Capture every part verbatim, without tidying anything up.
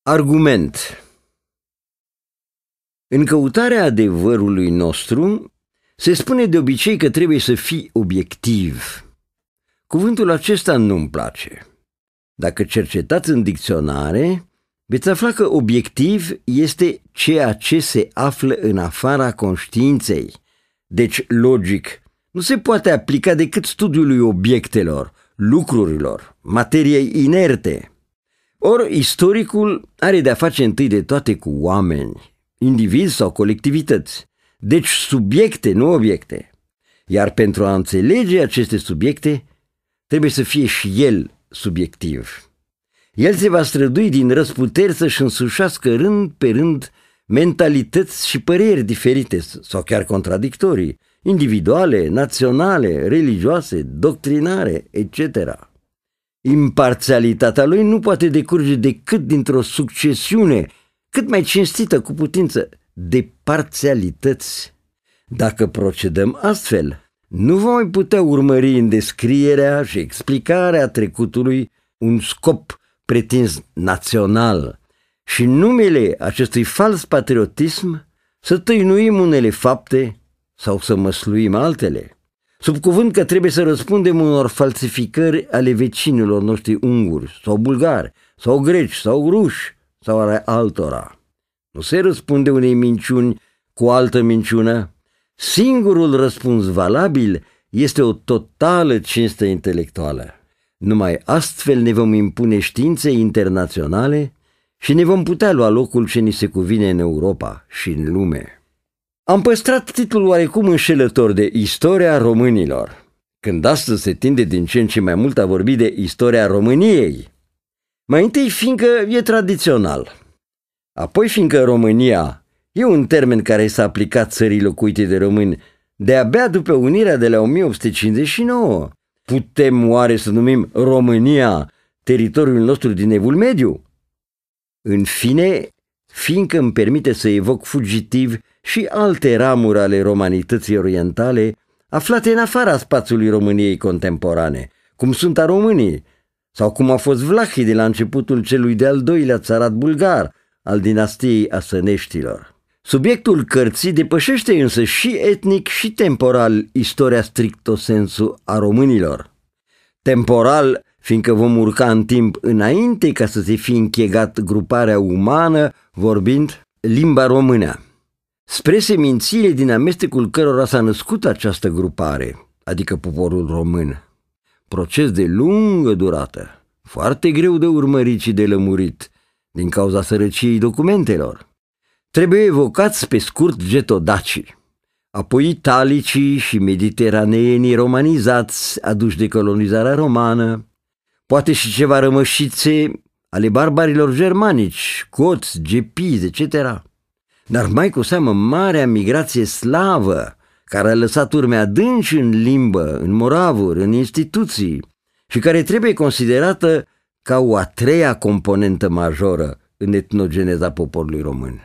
Argument. În căutarea adevărului nostru, se spune de obicei că trebuie să fii obiectiv. Cuvântul acesta nu-mi place. Dacă cercetați în dicționare, veți afla că obiectiv este ceea ce se află în afara conștiinței. Deci, logic, nu se poate aplica decât studiului obiectelor, lucrurilor, materiei inerte. Ori istoricul are de-a face întâi de toate cu oameni, indivizi sau colectivități, deci subiecte, nu obiecte. Iar pentru a înțelege aceste subiecte, trebuie să fie și el subiectiv. El se va strădui din răzputeri să-și însușească rând pe rând mentalități și păreri diferite sau chiar contradictorii, individuale, naționale, religioase, doctrinare, et cetera. Imparțialitatea lui nu poate decurge decât dintr-o succesiune cât mai cinstită cu putință de parțialități. Dacă procedăm astfel, nu vom mai putea urmări în descrierea și explicarea trecutului un scop pretins național și în numele acestui fals patriotism să tăinuim unele fapte sau să măsluim altele, sub cuvânt că trebuie să răspundem unor falsificări ale vecinilor noștri unguri sau bulgari sau greci sau ruși sau ale altora. Nu se răspunde unei minciuni cu o altă minciună. Singurul răspuns valabil este o totală cinstă intelectuală. Numai astfel ne vom impune științe internaționale și ne vom putea lua locul ce ni se cuvine în Europa și în lume. Am păstrat titlul oarecum înșelător de Istoria Românilor, când astăzi se tinde din ce în ce mai mult a vorbi de Istoria României. Mai întâi fiindcă e tradițional, apoi fiindcă România e un termen care s-a aplicat țării locuite de români de-abia după unirea de la o mie opt sute cincizeci și nouă. Putem oare să numim România teritoriul nostru din Evul Mediu? În fine, fiindcă îmi permite să evoc fugitiv și alte ramuri ale romanității orientale aflate în afara spațiului României contemporane, cum sunt a românii, sau cum a fost vlahii de la începutul celui de-al doilea țarat bulgar al dinastiei Asăneștilor. Subiectul cărții depășește însă și etnic și temporal istoria stricto sensu a românilor. Temporal, fiindcă vom urca în timp înainte ca să se fi închegat gruparea umană vorbind limba română, spre semințiile din amestecul cărora s-a născut această grupare, adică poporul român. Proces de lungă durată, foarte greu de urmărit și de lămurit, din cauza sărăciei documentelor. Trebuie evocați pe scurt getodacii, apoi italicii și mediteraneenii romanizați aduși de colonizarea romană, poate și ceva rămășițe ale barbarilor germanici, goți, gepizi, et cetera. Dar mai cu seamă marea migrație slavă, care a lăsat urme adânci în limbă, în moravuri, în instituții și care trebuie considerată ca o a treia componentă majoră în etnogeneza poporului român.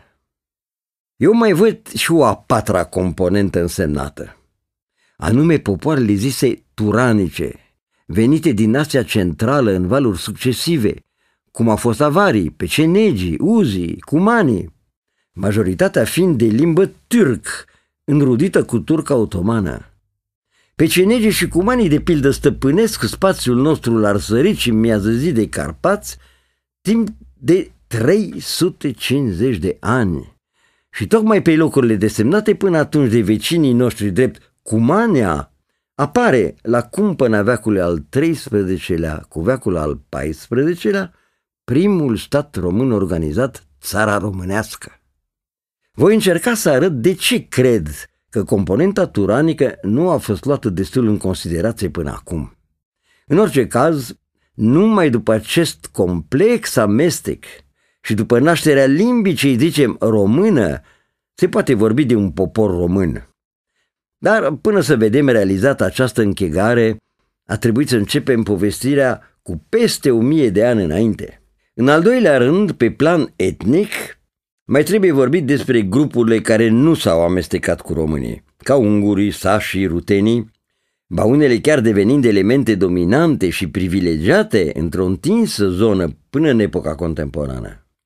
Eu mai văd și o a patra componentă însemnată, anume popoarele zise turanice, venite din Asia Centrală în valuri succesive, cum a fost avarii, pecenegii, uzii, cumanii, majoritatea fiind de limbă turc, înrudită cu turca otomană. Pecenegii și cumanii de pildă stăpânesc spațiul nostru la răsărit și miază zi de Carpați timp de trei sute cincizeci de ani. Și tocmai pe locurile desemnate până atunci de vecinii noștri drept Cumania, apare la cumpăna veacului al treisprezecelea cu veacul al paisprezecelea primul stat român organizat, Țara Românească. Voi încerca să arăt de ce cred că componenta turanică nu a fost luată destul în considerație până acum. În orice caz, numai după acest complex amestec și după nașterea limbii ce îi zicem română, se poate vorbi de un popor român. Dar până să vedem realizată această închegare, a trebuit să începem povestirea cu peste o mie de ani înainte. În al doilea rând, pe plan etnic, mai trebuie vorbit despre grupurile care nu s-au amestecat cu românii, ca ungurii, sașii, rutenii, ba unele chiar devenind elemente dominante și privilegiate într-o întinsă zonă până în epoca contemporană.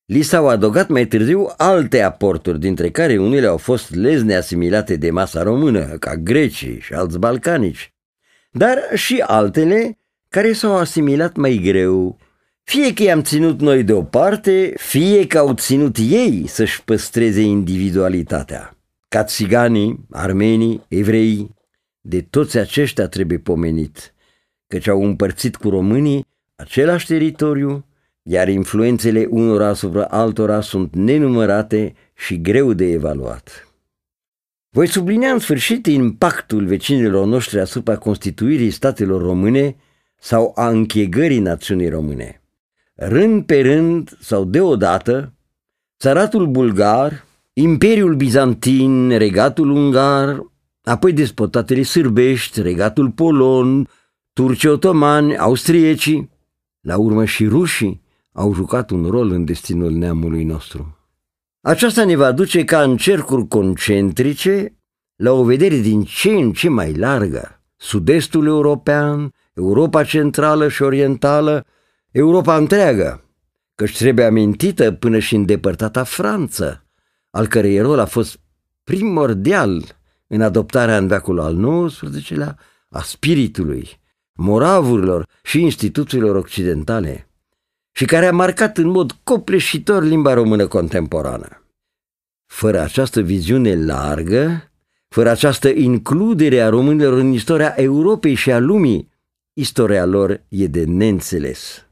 Li s-au adăugat mai târziu alte aporturi, dintre care unele au fost lezne asimilate de masa română, ca grecii și alți balcanici, dar și altele care s-au asimilat mai greu, fie că i-am ținut noi deoparte, fie că au ținut ei să-și păstreze individualitatea. Ca țiganii, armenii, evrei, de toți aceștia trebuie pomenit, căci au împărțit cu românii același teritoriu, iar influențele unora asupra altora sunt nenumărate și greu de evaluat. Voi sublinia în sfârșit impactul vecinilor noștri asupra constituirii statelor române sau a închegării națiunii române. Rând pe rând sau deodată, țaratul bulgar, Imperiul Bizantin, Regatul Ungar, apoi despotatele sârbești, Regatul Polon, turcii otomani, austriecii, la urmă și rușii, au jucat un rol în destinul neamului nostru. Aceasta ne va duce ca în cercuri concentrice la o vedere din ce în ce mai largă: sud-estul european, Europa centrală și orientală, Europa întreagă, căci trebuie amintită până și îndepărtata Franța, al cărei rol a fost primordial în adoptarea în veacul al nouăsprezecelea a spiritului, moravurilor și instituțiilor occidentale, și care a marcat în mod copleșitor limba română contemporană. Fără această viziune largă, fără această includere a românilor în istoria Europei și a lumii, istoria lor e de neînțeles.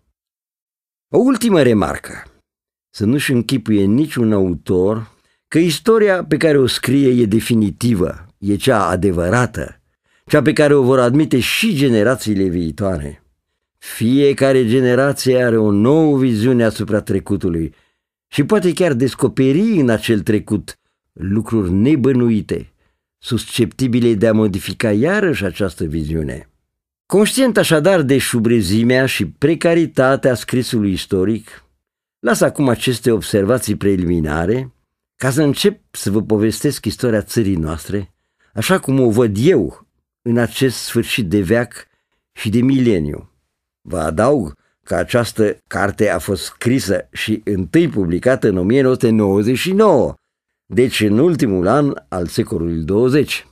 O ultimă remarcă: să nu-și închipuie niciun autor că istoria pe care o scrie e definitivă, e cea adevărată, cea pe care o vor admite și generațiile viitoare. Fiecare generație are o nouă viziune asupra trecutului și poate chiar descoperi în acel trecut lucruri nebănuite, susceptibile de a modifica iarăși această viziune. Conștient așadar de șubrezimea și precaritatea scrisului istoric, las acum aceste observații preliminare ca să încep să vă povestesc istoria țării noastre, așa cum o văd eu în acest sfârșit de veac și de mileniu. Vă adaug că această carte a fost scrisă și întâi publicată în o mie nouă sute nouăzeci și nouă, deci în ultimul an al secolului douăzeci.